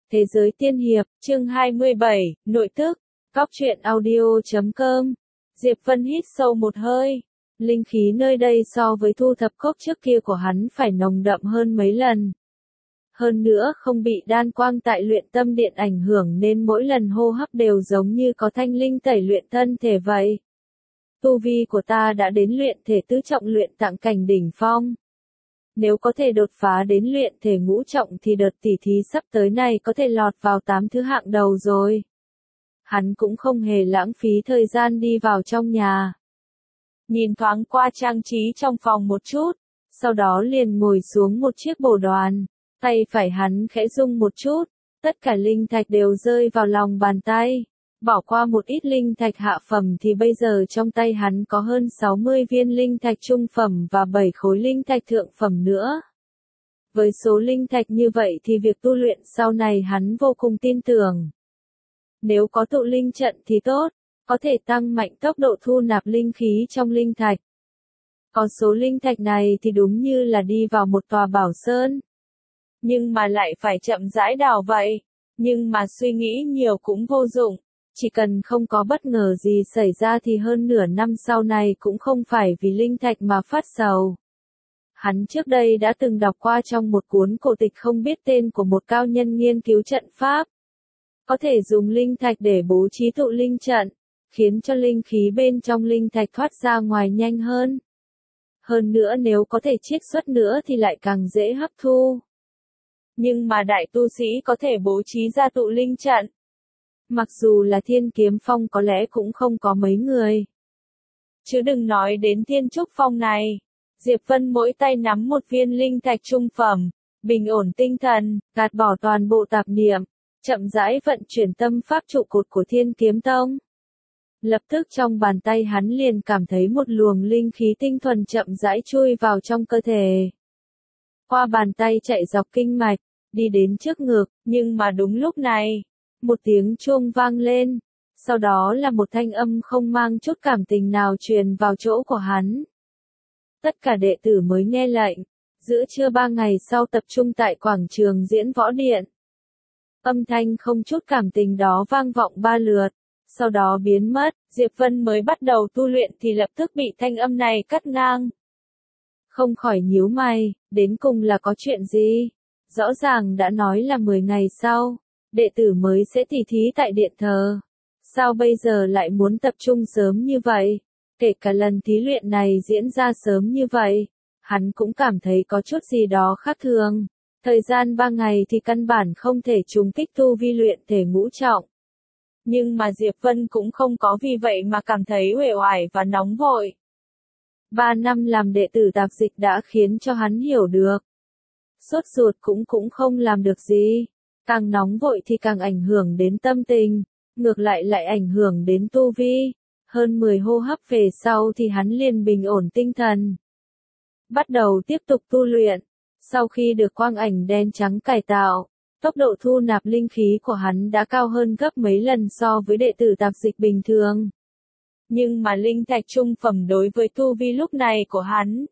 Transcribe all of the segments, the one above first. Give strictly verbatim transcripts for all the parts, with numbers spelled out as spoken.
Thế giới tiên hiệp, chương hai mươi bảy, nội tức, cóc truyện audio chấm com. Diệp Vân hít sâu một hơi. Linh khí nơi đây so với thu thập cốc trước kia của hắn phải nồng đậm hơn mấy lần. Hơn nữa không bị đan quang tại luyện tâm điện ảnh hưởng nên mỗi lần hô hấp đều giống như có thanh linh tẩy luyện thân thể vậy. Tu vi của ta đã đến luyện thể tứ trọng luyện tạng cảnh đỉnh phong. Nếu có thể đột phá đến luyện thể ngũ trọng thì đợt tỉ thí sắp tới này có thể lọt vào tám thứ hạng đầu rồi. Hắn cũng không hề lãng phí thời gian đi vào trong nhà. Nhìn thoáng qua trang trí trong phòng một chút, sau đó liền ngồi xuống một chiếc bồ đoàn, tay phải hắn khẽ rung một chút, tất cả linh thạch đều rơi vào lòng bàn tay. Bỏ qua một ít linh thạch hạ phẩm thì bây giờ trong tay hắn có hơn sáu mươi viên linh thạch trung phẩm và bảy khối linh thạch thượng phẩm nữa. Với số linh thạch như vậy thì việc tu luyện sau này hắn vô cùng tin tưởng. Nếu có tụ linh trận thì tốt, có thể tăng mạnh tốc độ thu nạp linh khí trong linh thạch. Có số linh thạch này thì đúng như là đi vào một tòa bảo sơn. Nhưng mà lại phải chậm rãi đào vậy. Nhưng mà suy nghĩ nhiều cũng vô dụng. Chỉ cần không có bất ngờ gì xảy ra thì hơn nửa năm sau này cũng không phải vì linh thạch mà phát sầu. Hắn trước đây đã từng đọc qua trong một cuốn cổ tịch không biết tên của một cao nhân nghiên cứu trận pháp. Có thể dùng linh thạch để bố trí tụ linh trận, khiến cho linh khí bên trong linh thạch thoát ra ngoài nhanh hơn. Hơn nữa nếu có thể chiết xuất nữa thì lại càng dễ hấp thu. Nhưng mà đại tu sĩ có thể bố trí ra tụ linh trận. Mặc dù là Thiên Kiếm Phong có lẽ cũng không có mấy người. Chứ đừng nói đến Thiên Trúc Phong này. Diệp Vân mỗi tay nắm một viên linh thạch trung phẩm, bình ổn tinh thần, gạt bỏ toàn bộ tạp niệm, chậm rãi vận chuyển tâm pháp trụ cột của Thiên Kiếm Tông. Lập tức trong bàn tay hắn liền cảm thấy một luồng linh khí tinh thuần chậm rãi chui vào trong cơ thể. Qua bàn tay chạy dọc kinh mạch, đi đến trước ngực, nhưng mà đúng lúc này, một tiếng chuông vang lên, sau đó là một thanh âm không mang chút cảm tình nào truyền vào chỗ của hắn. Tất cả đệ tử mới nghe lệnh, giữa trưa ba ngày sau tập trung tại quảng trường Diễn Võ Điện. Âm thanh không chút cảm tình đó vang vọng ba lượt, sau đó biến mất, Diệp Vân mới bắt đầu tu luyện thì lập tức bị thanh âm này cắt ngang. Không khỏi nhíu mày, đến cùng là có chuyện gì? Rõ ràng đã nói là mười ngày sau, đệ tử mới sẽ tỉ thí tại điện thờ. Sao bây giờ lại muốn tập trung sớm như vậy? Kể cả lần thí luyện này diễn ra sớm như vậy, hắn cũng cảm thấy có chút gì đó khác thường. Thời gian ba ngày thì căn bản không thể trùng kích tu vi luyện thể ngũ trọng. Nhưng mà Diệp Vân cũng không có vì vậy mà cảm thấy uể oải và nóng vội. Ba năm làm đệ tử tạp dịch đã khiến cho hắn hiểu được. Sốt ruột cũng cũng không làm được gì. Càng nóng vội thì càng ảnh hưởng đến tâm tình, ngược lại lại ảnh hưởng đến tu vi. Hơn mười hô hấp về sau thì hắn liền bình ổn tinh thần. Bắt đầu tiếp tục tu luyện. Sau khi được quang ảnh đen trắng cải tạo, tốc độ thu nạp linh khí của hắn đã cao hơn gấp mấy lần so với đệ tử tạp dịch bình thường. Nhưng mà linh thạch trung phẩm đối với tu vi lúc này của hắn,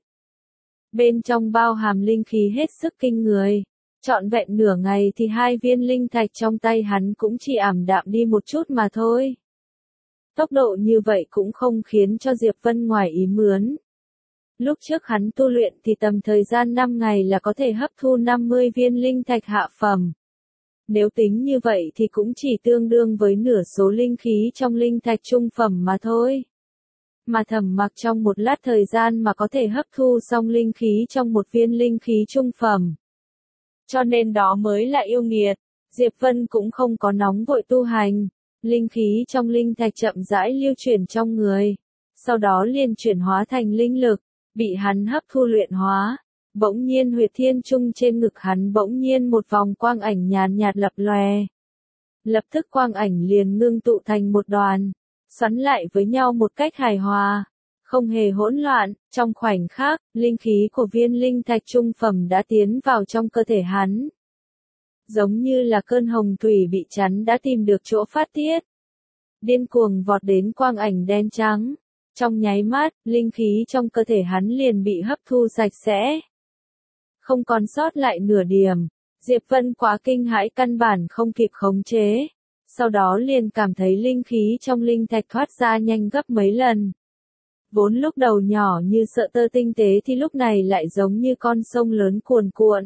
bên trong bao hàm linh khí hết sức kinh người. Trọn vẹn nửa ngày thì hai viên linh thạch trong tay hắn cũng chỉ ảm đạm đi một chút mà thôi. Tốc độ như vậy cũng không khiến cho Diệp Vân ngoài ý muốn. Lúc trước hắn tu luyện thì tầm thời gian năm ngày là có thể hấp thu năm mươi viên linh thạch hạ phẩm. Nếu tính như vậy thì cũng chỉ tương đương với nửa số linh khí trong linh thạch trung phẩm mà thôi. Mà Thẩm Mặc trong một lát thời gian mà có thể hấp thu xong linh khí trong một viên linh khí trung phẩm. Cho nên đó mới là yêu nghiệt. Diệp Vân cũng không có nóng vội tu hành. Linh khí trong linh thạch chậm rãi lưu chuyển trong người. Sau đó liền chuyển hóa thành linh lực, bị hắn hấp thu luyện hóa. Bỗng nhiên huyệt thiên trung trên ngực hắn bỗng nhiên một vòng quang ảnh nhàn nhạt lập lòe. Lập tức quang ảnh liền ngưng tụ thành một đoàn, xoắn lại với nhau một cách hài hòa, không hề hỗn loạn. Trong khoảnh khắc, linh khí của viên linh thạch trung phẩm đã tiến vào trong cơ thể hắn. Giống như là cơn hồng thủy bị chắn đã tìm được chỗ phát tiết. Điên cuồng vọt đến quang ảnh đen trắng. Trong nháy mắt, linh khí trong cơ thể hắn liền bị hấp thu sạch sẽ. Không còn sót lại nửa điểm. Diệp Vân quá kinh hãi căn bản không kịp khống chế. Sau đó liền cảm thấy linh khí trong linh thạch thoát ra nhanh gấp mấy lần. Vốn lúc đầu nhỏ như sợ tơ tinh tế thì lúc này lại giống như con sông lớn cuồn cuộn.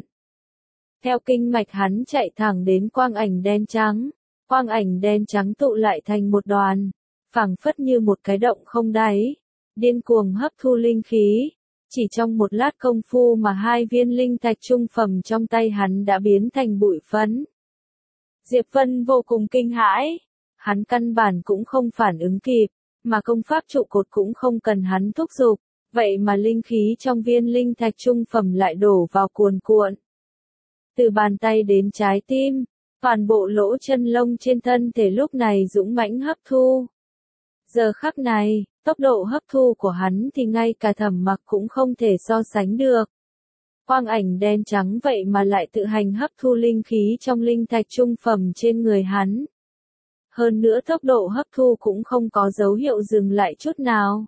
Theo kinh mạch hắn chạy thẳng đến quang ảnh đen trắng. Quang ảnh đen trắng tụ lại thành một đoàn, phảng phất như một cái động không đáy, điên cuồng hấp thu linh khí. Chỉ trong một lát công phu mà hai viên linh thạch trung phẩm trong tay hắn đã biến thành bụi phấn. Diệp Vân vô cùng kinh hãi, hắn căn bản cũng không phản ứng kịp, mà công pháp trụ cột cũng không cần hắn thúc giục, vậy mà linh khí trong viên linh thạch trung phẩm lại đổ vào cuồn cuộn. Từ bàn tay đến trái tim, toàn bộ lỗ chân lông trên thân thể lúc này dũng mãnh hấp thu. Giờ khắc này, tốc độ hấp thu của hắn thì ngay cả Thẩm Mặc cũng không thể so sánh được. Quang ảnh đen trắng vậy mà lại tự hành hấp thu linh khí trong linh thạch trung phẩm trên người hắn. Hơn nữa tốc độ hấp thu cũng không có dấu hiệu dừng lại chút nào.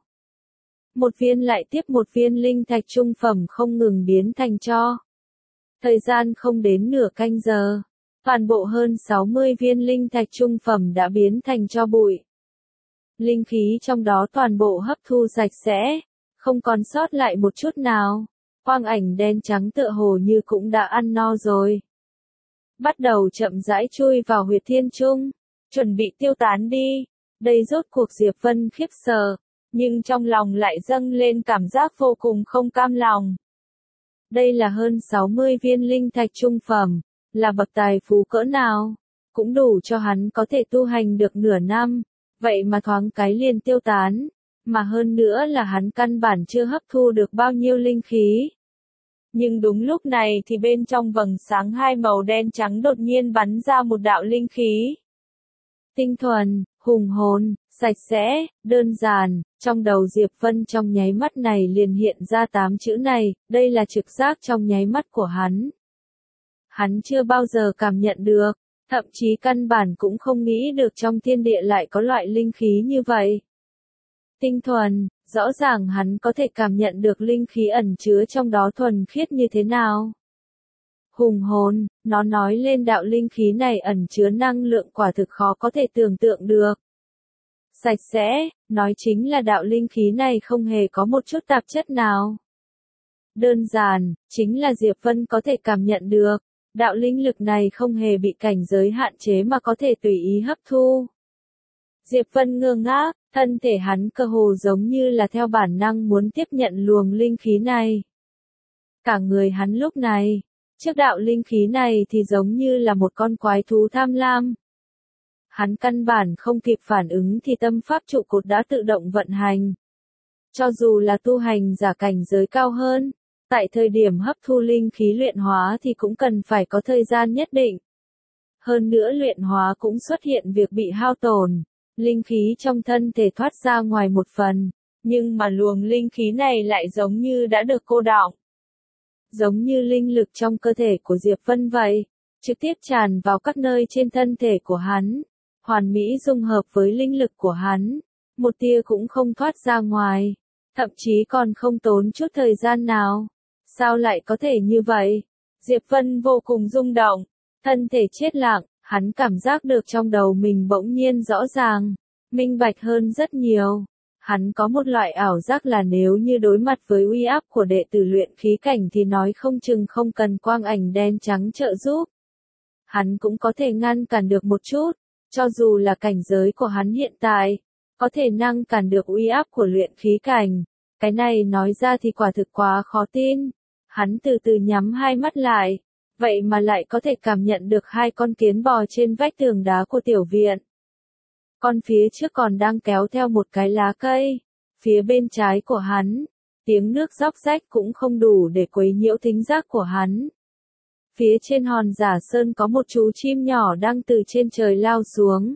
Một viên lại tiếp một viên linh thạch trung phẩm không ngừng biến thành tro. Thời gian không đến nửa canh giờ, toàn bộ hơn sáu mươi viên linh thạch trung phẩm đã biến thành tro bụi. Linh khí trong đó toàn bộ hấp thu sạch sẽ, không còn sót lại một chút nào. Quang ảnh đen trắng tựa hồ như cũng đã ăn no rồi. Bắt đầu chậm rãi chui vào huyệt thiên trung, chuẩn bị tiêu tán đi. Đây rốt cuộc Diệp Vân khiếp sợ, nhưng trong lòng lại dâng lên cảm giác vô cùng không cam lòng. Đây là hơn sáu mươi viên linh thạch trung phẩm, là bậc tài phú cỡ nào, cũng đủ cho hắn có thể tu hành được nửa năm, vậy mà thoáng cái liền tiêu tán, mà hơn nữa là hắn căn bản chưa hấp thu được bao nhiêu linh khí. Nhưng đúng lúc này thì bên trong vầng sáng hai màu đen trắng đột nhiên bắn ra một đạo linh khí. Tinh thuần, hùng hồn, sạch sẽ, đơn giản, trong đầu Diệp Vân trong nháy mắt này liền hiện ra tám chữ này, đây là trực giác trong nháy mắt của hắn. Hắn chưa bao giờ cảm nhận được, thậm chí căn bản cũng không nghĩ được trong thiên địa lại có loại linh khí như vậy. Tinh thuần, rõ ràng hắn có thể cảm nhận được linh khí ẩn chứa trong đó thuần khiết như thế nào. Hùng hồn, nó nói lên đạo linh khí này ẩn chứa năng lượng quả thực khó có thể tưởng tượng được. Sạch sẽ, nói chính là đạo linh khí này không hề có một chút tạp chất nào. Đơn giản, chính là Diệp Vân có thể cảm nhận được, đạo linh lực này không hề bị cảnh giới hạn chế mà có thể tùy ý hấp thu. Diệp Vân ngơ ngác, thân thể hắn cơ hồ giống như là theo bản năng muốn tiếp nhận luồng linh khí này. Cả người hắn lúc này, trước đạo linh khí này thì giống như là một con quái thú tham lam. Hắn căn bản không kịp phản ứng thì tâm pháp trụ cột đã tự động vận hành. Cho dù là tu hành giả cảnh giới cao hơn, tại thời điểm hấp thu linh khí luyện hóa thì cũng cần phải có thời gian nhất định. Hơn nữa luyện hóa cũng xuất hiện việc bị hao tổn, linh khí trong thân thể thoát ra ngoài một phần, nhưng mà luồng linh khí này lại giống như đã được cô đọng. Giống như linh lực trong cơ thể của Diệp Vân vậy, trực tiếp tràn vào các nơi trên thân thể của hắn, hoàn mỹ dung hợp với linh lực của hắn, một tia cũng không thoát ra ngoài, thậm chí còn không tốn chút thời gian nào. Sao lại có thể như vậy? Diệp Vân vô cùng rung động, thân thể chết lặng, hắn cảm giác được trong đầu mình bỗng nhiên rõ ràng, minh bạch hơn rất nhiều. Hắn có một loại ảo giác là nếu như đối mặt với uy áp của đệ tử luyện khí cảnh thì nói không chừng không cần quang ảnh đen trắng trợ giúp. Hắn cũng có thể ngăn cản được một chút, cho dù là cảnh giới của hắn hiện tại, có thể ngăn cản được uy áp của luyện khí cảnh. Cái này nói ra thì quả thực quá khó tin. Hắn từ từ nhắm hai mắt lại, vậy mà lại có thể cảm nhận được hai con kiến bò trên vách tường đá của tiểu viện. Con phía trước còn đang kéo theo một cái lá cây, phía bên trái của hắn, tiếng nước róc rách cũng không đủ để quấy nhiễu thính giác của hắn. Phía trên hòn giả sơn có một chú chim nhỏ đang từ trên trời lao xuống.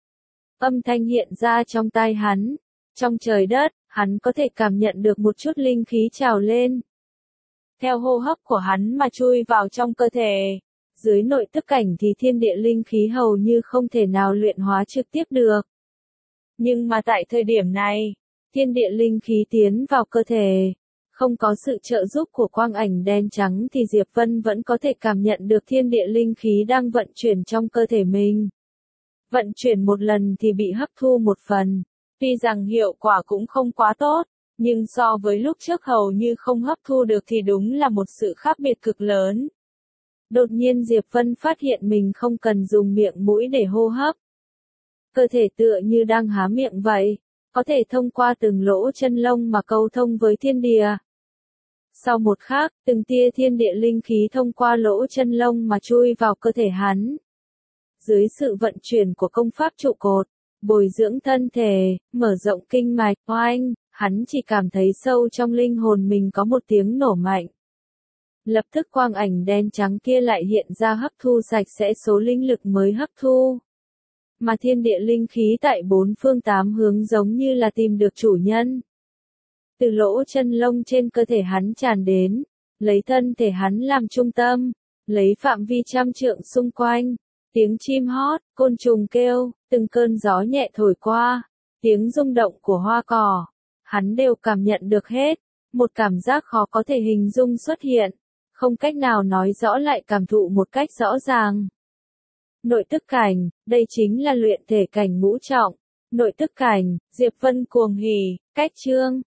Âm thanh hiện ra trong tai hắn, trong trời đất, hắn có thể cảm nhận được một chút linh khí trào lên. Theo hô hấp của hắn mà chui vào trong cơ thể. Dưới nội tức cảnh thì thiên địa linh khí hầu như không thể nào luyện hóa trực tiếp được. Nhưng mà tại thời điểm này, thiên địa linh khí tiến vào cơ thể, Không có sự trợ giúp của quang ảnh đen trắng thì Diệp Vân vẫn có thể cảm nhận được thiên địa linh khí đang vận chuyển trong cơ thể mình. Vận chuyển một lần thì bị hấp thu một phần. Tuy rằng hiệu quả cũng không quá tốt, nhưng so với lúc trước hầu như không hấp thu được thì đúng là một sự khác biệt cực lớn. Đột nhiên Diệp Vân phát hiện mình không cần dùng miệng mũi để hô hấp. Cơ thể tựa như đang há miệng vậy, có thể thông qua từng lỗ chân lông mà câu thông với thiên địa. Sau một khắc, từng tia thiên địa linh khí thông qua lỗ chân lông mà chui vào cơ thể hắn. Dưới sự vận chuyển của công pháp trụ cột, bồi dưỡng thân thể, mở rộng kinh mạch, oanh, hắn chỉ cảm thấy sâu trong linh hồn mình có một tiếng nổ mạnh. Lập tức quang ảnh đen trắng kia lại hiện ra hấp thu sạch sẽ số linh lực mới hấp thu. Mà thiên địa linh khí tại bốn phương tám hướng giống như là tìm được chủ nhân. Từ lỗ chân lông trên cơ thể hắn tràn đến, lấy thân thể hắn làm trung tâm, lấy phạm vi trăm trượng xung quanh. Tiếng chim hót, côn trùng kêu, từng cơn gió nhẹ thổi qua, tiếng rung động của hoa cỏ, hắn đều cảm nhận được hết. Một cảm giác khó có thể hình dung xuất hiện, không cách nào nói rõ lại cảm thụ một cách rõ ràng. Nội tức cảnh, đây chính là luyện thể cảnh ngũ trọng. Nội tức cảnh, Diệp Vân cuồng hỉ, cách chương.